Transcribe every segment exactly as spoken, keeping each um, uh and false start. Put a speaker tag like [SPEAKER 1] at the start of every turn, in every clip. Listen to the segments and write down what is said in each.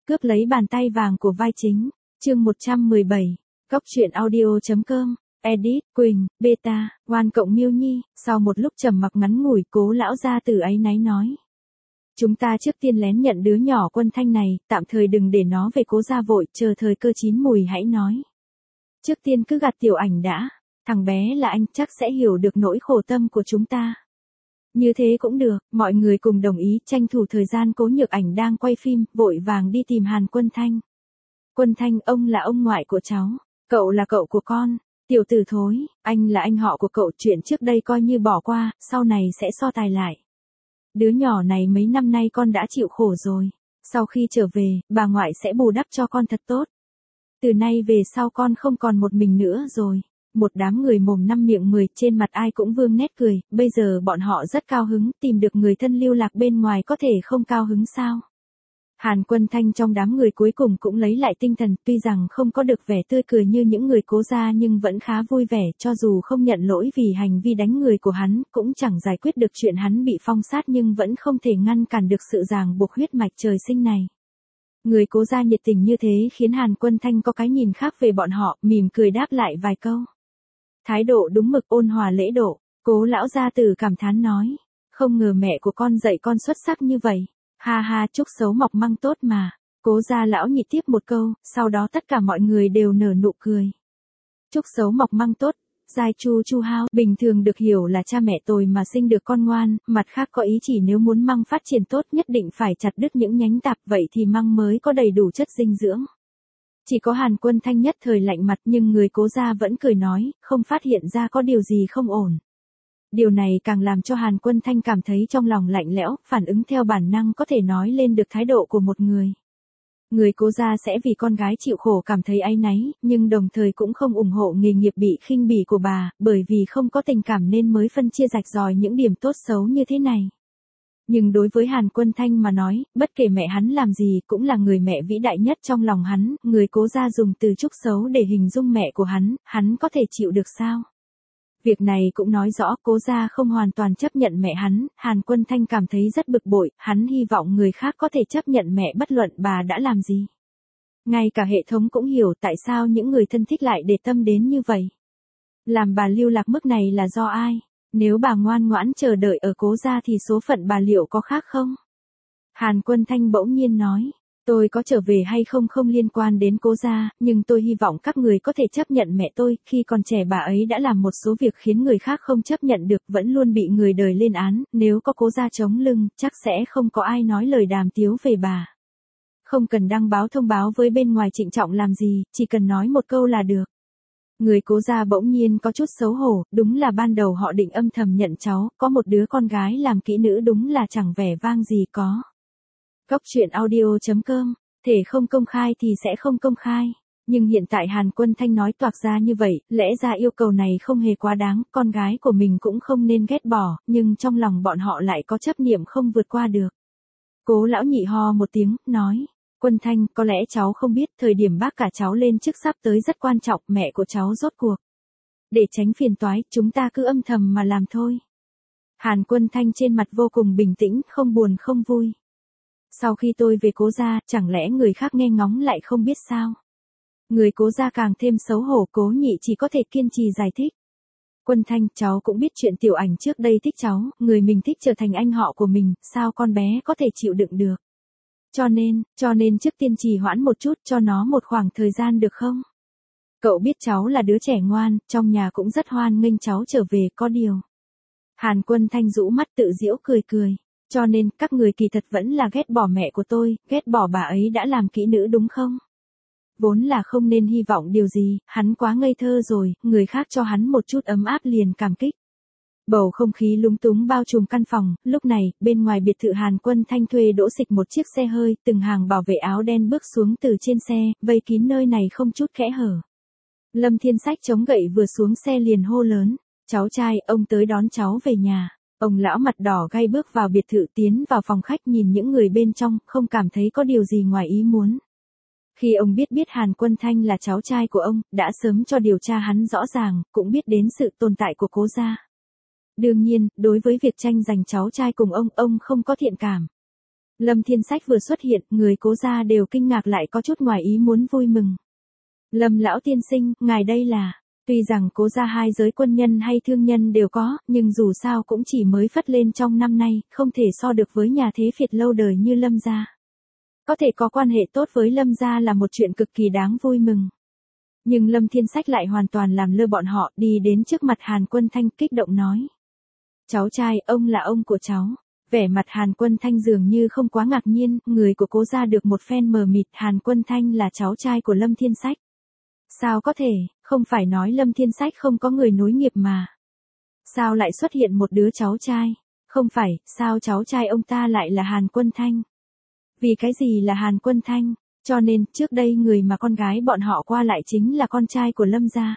[SPEAKER 1] cướp lấy bàn tay vàng của vai chính. Chương một trăm mười bảy. Góc truyện audio chấm com. Edit, Quỳnh, Beta, Oan cộng Miêu Nhi. Sau một lúc trầm mặc ngắn ngủi, Cố lão gia tử áy náy nói: chúng ta trước tiên lén nhận đứa nhỏ Quân Thanh này, tạm thời đừng để nó về Cố gia vội, chờ thời cơ chín mùi hãy nói. Trước tiên cứ gạt Tiểu Ảnh đã, thằng bé là anh chắc sẽ hiểu được nỗi khổ tâm của chúng ta. Như thế cũng được, mọi người cùng đồng ý, tranh thủ thời gian Cố Nhược Ảnh đang quay phim, vội vàng đi tìm Hàn Quân Thanh. Quân Thanh, ông là ông ngoại của cháu, cậu là cậu của con. Tiểu tử thối, anh là anh họ của cậu, chuyện trước đây coi như bỏ qua, sau này sẽ so tài lại. Đứa nhỏ này mấy năm nay con đã chịu khổ rồi, sau khi trở về, bà ngoại sẽ bù đắp cho con thật tốt. Từ nay về sau con không còn một mình nữa rồi. Một đám người mồm năm miệng mười, trên mặt ai cũng vương nét cười, bây giờ bọn họ rất cao hứng, tìm được người thân lưu lạc bên ngoài có thể không cao hứng sao. Hàn Quân Thanh trong đám người cuối cùng cũng lấy lại tinh thần, tuy rằng không có được vẻ tươi cười như những người Cố gia nhưng vẫn khá vui vẻ, cho dù không nhận lỗi vì hành vi đánh người của hắn, cũng chẳng giải quyết được chuyện hắn bị phong sát nhưng vẫn không thể ngăn cản được sự ràng buộc huyết mạch trời sinh này. Người Cố gia nhiệt tình như thế khiến Hàn Quân Thanh có cái nhìn khác về bọn họ, mỉm cười đáp lại vài câu. Thái độ đúng mực, ôn hòa lễ độ. Cố lão gia tử cảm thán nói: không ngờ mẹ của con dạy con xuất sắc như vậy. Ha ha, chúc xấu mọc măng tốt mà. Cố gia lão nhị tiếp một câu, sau đó tất cả mọi người đều nở nụ cười. Chúc xấu mọc măng tốt, giai chu chu hao, bình thường được hiểu là cha mẹ tồi mà sinh được con ngoan, mặt khác có ý chỉ nếu muốn măng phát triển tốt nhất định phải chặt đứt những nhánh tạp, vậy thì măng mới có đầy đủ chất dinh dưỡng. Chỉ có Hàn Quân Thanh nhất thời lạnh mặt nhưng người Cố gia vẫn cười nói, không phát hiện ra có điều gì không ổn. Điều này càng làm cho Hàn Quân Thanh cảm thấy trong lòng lạnh lẽo, phản ứng theo bản năng có thể nói lên được thái độ của một người. Người Cố gia sẽ vì con gái chịu khổ cảm thấy áy náy, nhưng đồng thời cũng không ủng hộ nghề nghiệp bị khinh bỉ của bà, bởi vì không có tình cảm nên mới phân chia rạch ròi những điểm tốt xấu như thế này. Nhưng đối với Hàn Quân Thanh mà nói, bất kể mẹ hắn làm gì cũng là người mẹ vĩ đại nhất trong lòng hắn, người Cố gia dùng từ chúc xấu để hình dung mẹ của hắn, hắn có thể chịu được sao? Việc này cũng nói rõ Cố gia không hoàn toàn chấp nhận mẹ hắn, Hàn Quân Thanh cảm thấy rất bực bội, hắn hy vọng người khác có thể chấp nhận mẹ bất luận bà đã làm gì. Ngay cả hệ thống cũng hiểu tại sao những người thân thích lại để tâm đến như vậy. Làm bà lưu lạc mức này là do ai? Nếu bà ngoan ngoãn chờ đợi ở Cố gia thì số phận bà liệu có khác không? Hàn Quân Thanh bỗng nhiên nói, tôi có trở về hay không không liên quan đến Cố gia, nhưng tôi hy vọng các người có thể chấp nhận mẹ tôi, khi còn trẻ bà ấy đã làm một số việc khiến người khác không chấp nhận được, vẫn luôn bị người đời lên án, nếu có Cố gia chống lưng, chắc sẽ không có ai nói lời đàm tiếu về bà. Không cần đăng báo thông báo với bên ngoài trịnh trọng làm gì, chỉ cần nói một câu là được. Người Cố gia bỗng nhiên có chút xấu hổ, đúng là ban đầu họ định âm thầm nhận cháu, có một đứa con gái làm kỹ nữ đúng là chẳng vẻ vang gì có. Góc truyện audio chấm com, thể không công khai thì sẽ không công khai. Nhưng hiện tại Hàn Quân Thanh nói toạc ra như vậy, lẽ ra yêu cầu này không hề quá đáng, con gái của mình cũng không nên ghét bỏ, nhưng trong lòng bọn họ lại có chấp niệm không vượt qua được. Cố lão nhị ho một tiếng, nói: Quân Thanh, có lẽ cháu không biết, thời điểm bác cả cháu lên chức sắp tới rất quan trọng, mẹ của cháu rốt cuộc. Để tránh phiền toái, chúng ta cứ âm thầm mà làm thôi. Hàn Quân Thanh trên mặt vô cùng bình tĩnh, không buồn không vui. Sau khi tôi về Cố gia, chẳng lẽ người khác nghe ngóng lại không biết sao? Người Cố gia càng thêm xấu hổ, Cố nhị chỉ có thể kiên trì giải thích. Quân Thanh, cháu cũng biết chuyện Tiểu Ảnh trước đây thích cháu, người mình thích trở thành anh họ của mình, sao con bé có thể chịu đựng được? Cho nên, cho nên trước tiên trì hoãn một chút cho nó một khoảng thời gian được không? Cậu biết cháu là đứa trẻ ngoan, trong nhà cũng rất hoan nghênh cháu trở về, có điều. Hàn Quân Thanh rũ mắt tự giễu cười cười. Cho nên, các người kỳ thật vẫn là ghét bỏ mẹ của tôi, ghét bỏ bà ấy đã làm kỹ nữ đúng không? Vốn là không nên hy vọng điều gì, hắn quá ngây thơ rồi, người khác cho hắn một chút ấm áp liền cảm kích. Bầu không khí lúng túng bao trùm căn phòng, lúc này, bên ngoài biệt thự Hàn Quân Thanh thuê đỗ xịch một chiếc xe hơi, từng hàng bảo vệ áo đen bước xuống từ trên xe, vây kín nơi này không chút kẽ hở. Lâm Thiên Sách chống gậy vừa xuống xe liền hô lớn, cháu trai, ông tới đón cháu về nhà. Ông lão mặt đỏ gay bước vào biệt thự, tiến vào phòng khách nhìn những người bên trong, không cảm thấy có điều gì ngoài ý muốn. Khi ông biết biết Hàn Quân Thanh là cháu trai của ông, đã sớm cho điều tra hắn rõ ràng, cũng biết đến sự tồn tại của Cố gia. Đương nhiên, đối với việc tranh giành cháu trai cùng ông, ông không có thiện cảm. Lâm Thiên Sách vừa xuất hiện, người Cố gia đều kinh ngạc lại có chút ngoài ý muốn vui mừng. Lâm lão tiên sinh, ngài đây là, tuy rằng Cố gia hai giới quân nhân hay thương nhân đều có, nhưng dù sao cũng chỉ mới phất lên trong năm nay, không thể so được với nhà thế Việt lâu đời như Lâm gia. Có thể có quan hệ tốt với Lâm gia là một chuyện cực kỳ đáng vui mừng. Nhưng Lâm Thiên Sách lại hoàn toàn làm lơ bọn họ, đi đến trước mặt Hàn Quân Thanh kích động nói. Cháu trai, ông là ông của cháu. Vẻ mặt Hàn Quân Thanh dường như không quá ngạc nhiên, người của Cố gia được một phen mờ mịt, Hàn Quân Thanh là cháu trai của Lâm Thiên Sách. Sao có thể, không phải nói Lâm Thiên Sách không có người nối nghiệp mà. Sao lại xuất hiện một đứa cháu trai? Không phải, sao cháu trai ông ta lại là Hàn Quân Thanh? Vì cái gì là Hàn Quân Thanh? Cho nên, trước đây người mà con gái bọn họ qua lại chính là con trai của Lâm gia.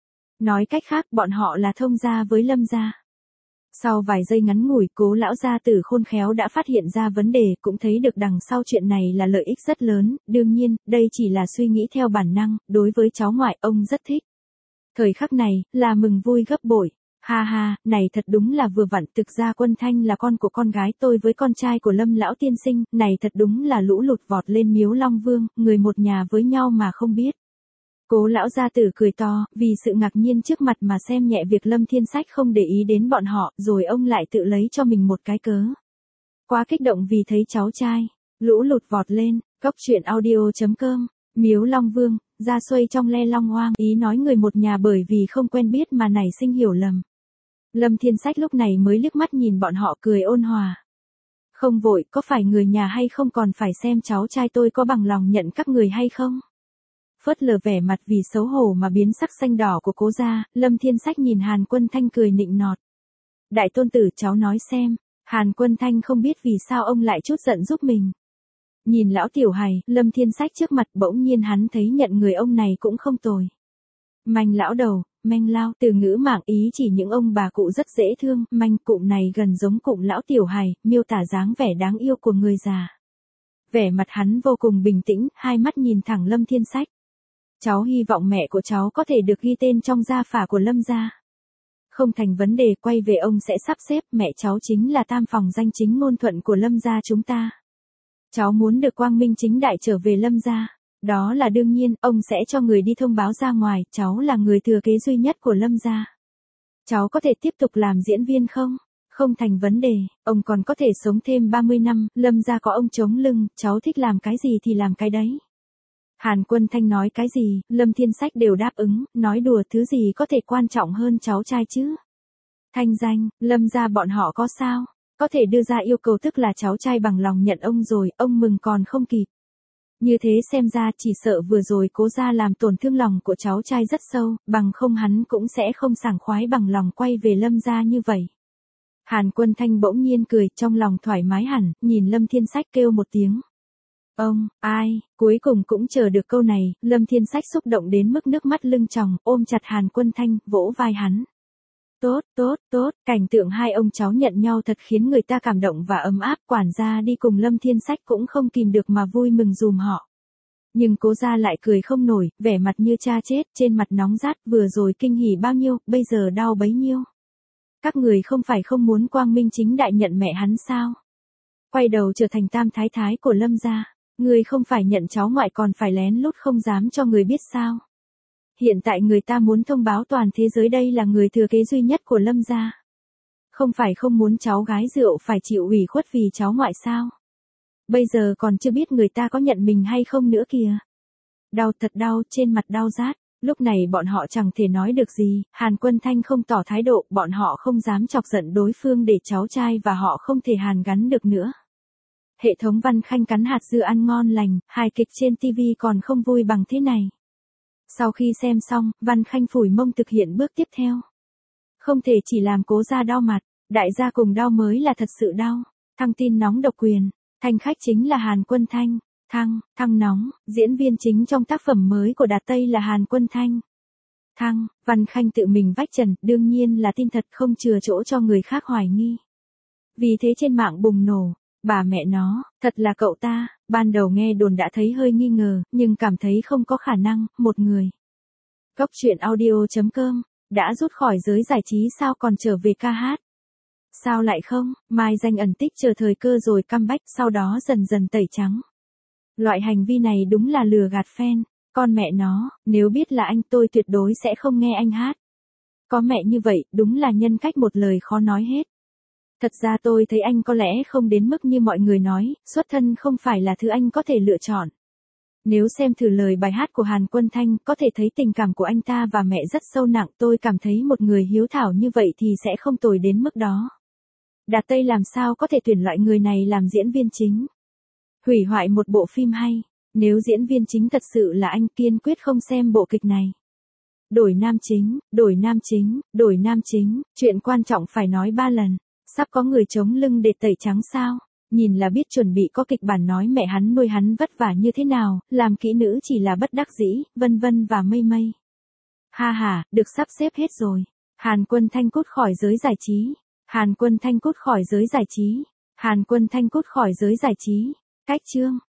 [SPEAKER 1] Nói cách khác, bọn họ là thông gia với Lâm gia. Sau vài giây ngắn ngủi, Cố lão gia tử khôn khéo đã phát hiện ra vấn đề, cũng thấy được đằng sau chuyện này là lợi ích rất lớn, đương nhiên, đây chỉ là suy nghĩ theo bản năng, đối với cháu ngoại ông rất thích. Thời khắc này, là mừng vui gấp bội. Ha ha, này thật đúng là vừa vặn, thực ra Quân Thanh là con của con gái tôi với con trai của Lâm lão tiên sinh, này thật đúng là lũ lụt vọt lên Miếu Long Vương, người một nhà với nhau mà không biết. Cố lão gia tử cười to, vì sự ngạc nhiên trước mặt mà xem nhẹ việc Lâm Thiên Sách không để ý đến bọn họ, rồi ông lại tự lấy cho mình một cái cớ. Quá kích động vì thấy cháu trai, lũ lụt vọt lên, cốc truyện audio chấm com, Miếu Long Vương, ra xuôi trong le long hoang, ý nói người một nhà bởi vì không quen biết mà nảy sinh hiểu lầm. Lâm Thiên Sách lúc này mới liếc mắt nhìn bọn họ cười ôn hòa. Không vội, có phải người nhà hay không còn phải xem cháu trai tôi có bằng lòng nhận các người hay không? Phớt lờ vẻ mặt vì xấu hổ mà biến sắc xanh đỏ của Cố gia, Lâm Thiên Sách nhìn Hàn Quân Thanh cười nịnh nọt. Đại tôn tử cháu nói xem, Hàn Quân Thanh không biết vì sao ông lại chút giận giúp mình. Nhìn lão tiểu hài, Lâm Thiên Sách trước mặt bỗng nhiên hắn thấy nhận người ông này cũng không tồi. Manh lão đầu, manh lao, từ ngữ mảng ý chỉ những ông bà cụ rất dễ thương, manh cụm này gần giống cụm lão tiểu hài, miêu tả dáng vẻ đáng yêu của người già. Vẻ mặt hắn vô cùng bình tĩnh, hai mắt nhìn thẳng Lâm Thiên Sách. Cháu hy vọng mẹ của cháu có thể được ghi tên trong gia phả của Lâm gia. Không thành vấn đề, quay về ông sẽ sắp xếp, mẹ cháu chính là tam phòng danh chính ngôn thuận của Lâm gia chúng ta. Cháu muốn được quang minh chính đại trở về Lâm gia. Đó là đương nhiên, ông sẽ cho người đi thông báo ra ngoài, cháu là người thừa kế duy nhất của Lâm gia. Cháu có thể tiếp tục làm diễn viên không? Không thành vấn đề, ông còn có thể sống thêm ba mươi năm, Lâm gia có ông chống lưng, cháu thích làm cái gì thì làm cái đấy. Hàn Quân Thanh nói cái gì, Lâm Thiên Sách đều đáp ứng, nói đùa thứ gì có thể quan trọng hơn cháu trai chứ. Thanh danh, Lâm gia bọn họ có sao? Có thể đưa ra yêu cầu tức là cháu trai bằng lòng nhận ông rồi, ông mừng còn không kịp. Như thế xem ra chỉ sợ vừa rồi Cố gia làm tổn thương lòng của cháu trai rất sâu, bằng không hắn cũng sẽ không sảng khoái bằng lòng quay về Lâm gia như vậy. Hàn Quân Thanh bỗng nhiên cười, trong lòng thoải mái hẳn, nhìn Lâm Thiên Sách kêu một tiếng. Ông, ai, cuối cùng cũng chờ được câu này, Lâm Thiên Sách xúc động đến mức nước mắt lưng tròng, ôm chặt Hàn Quân Thanh, vỗ vai hắn. Tốt, tốt, tốt, cảnh tượng hai ông cháu nhận nhau thật khiến người ta cảm động và ấm áp, quản gia đi cùng Lâm Thiên Sách cũng không kìm được mà vui mừng dùm họ. Nhưng Cố gia lại cười không nổi, vẻ mặt như cha chết, trên mặt nóng rát, vừa rồi kinh hỉ bao nhiêu, bây giờ đau bấy nhiêu. Các người không phải không muốn quang minh chính đại nhận mẹ hắn sao? Quay đầu trở thành tam thái thái của Lâm gia. Người không phải nhận cháu ngoại còn phải lén lút không dám cho người biết sao. Hiện tại người ta muốn thông báo toàn thế giới đây là người thừa kế duy nhất của Lâm gia. Không phải không muốn cháu gái rượu phải chịu ủy khuất vì cháu ngoại sao. Bây giờ còn chưa biết người ta có nhận mình hay không nữa kìa. Đau thật đau, trên mặt đau rát. Lúc này bọn họ chẳng thể nói được gì, Hàn Quân Thanh không tỏ thái độ, bọn họ không dám chọc giận đối phương để cháu trai và họ không thể hàn gắn được nữa. Hệ thống Văn Khanh cắn hạt dưa ăn ngon lành, hài kịch trên ti vi còn không vui bằng thế này. Sau khi xem xong, Văn Khanh phủi mông thực hiện bước tiếp theo. Không thể chỉ làm Cố gia đau mặt, đại gia cùng đau mới là thật sự đau. Thăng tin nóng độc quyền, thanh khách chính là Hàn Quân Thanh. Thăng, thăng nóng, diễn viên chính trong tác phẩm mới của Đạt Tây là Hàn Quân Thanh. Thăng, Văn Khanh tự mình vách trần, đương nhiên là tin thật không chừa chỗ cho người khác hoài nghi. Vì thế trên mạng bùng nổ. Bà mẹ nó, thật là cậu ta, ban đầu nghe đồn đã thấy hơi nghi ngờ, nhưng cảm thấy không có khả năng, một người. Cốc truyện audio chấm com, đã rút khỏi giới giải trí sao còn trở về ca hát. Sao lại không, mai danh ẩn tích chờ thời cơ rồi comeback sau đó dần dần tẩy trắng. Loại hành vi này đúng là lừa gạt fan, con mẹ nó, nếu biết là anh tôi tuyệt đối sẽ không nghe anh hát. Có mẹ như vậy, đúng là nhân cách một lời khó nói hết. Thật ra tôi thấy anh có lẽ không đến mức như mọi người nói, xuất thân không phải là thứ anh có thể lựa chọn. Nếu xem thử lời bài hát của Hàn Quân Thanh, có thể thấy tình cảm của anh ta và mẹ rất sâu nặng. Tôi cảm thấy một người hiếu thảo như vậy thì sẽ không tồi đến mức đó. Đạt Tây làm sao có thể tuyển loại người này làm diễn viên chính. Hủy hoại một bộ phim hay. Nếu diễn viên chính thật sự là anh, kiên quyết không xem bộ kịch này. Đổi nam chính, đổi nam chính, đổi nam chính, chuyện quan trọng phải nói ba lần. Sắp có người chống lưng để tẩy trắng sao? Nhìn là biết chuẩn bị có kịch bản nói mẹ hắn nuôi hắn vất vả như thế nào, làm kỹ nữ chỉ là bất đắc dĩ, vân vân và mây mây. Ha ha, được sắp xếp hết rồi. Hàn Quân Thanh cút khỏi giới giải trí. Hàn Quân Thanh cút khỏi giới giải trí. Hàn Quân Thanh cút khỏi giới giải trí. Cách chương.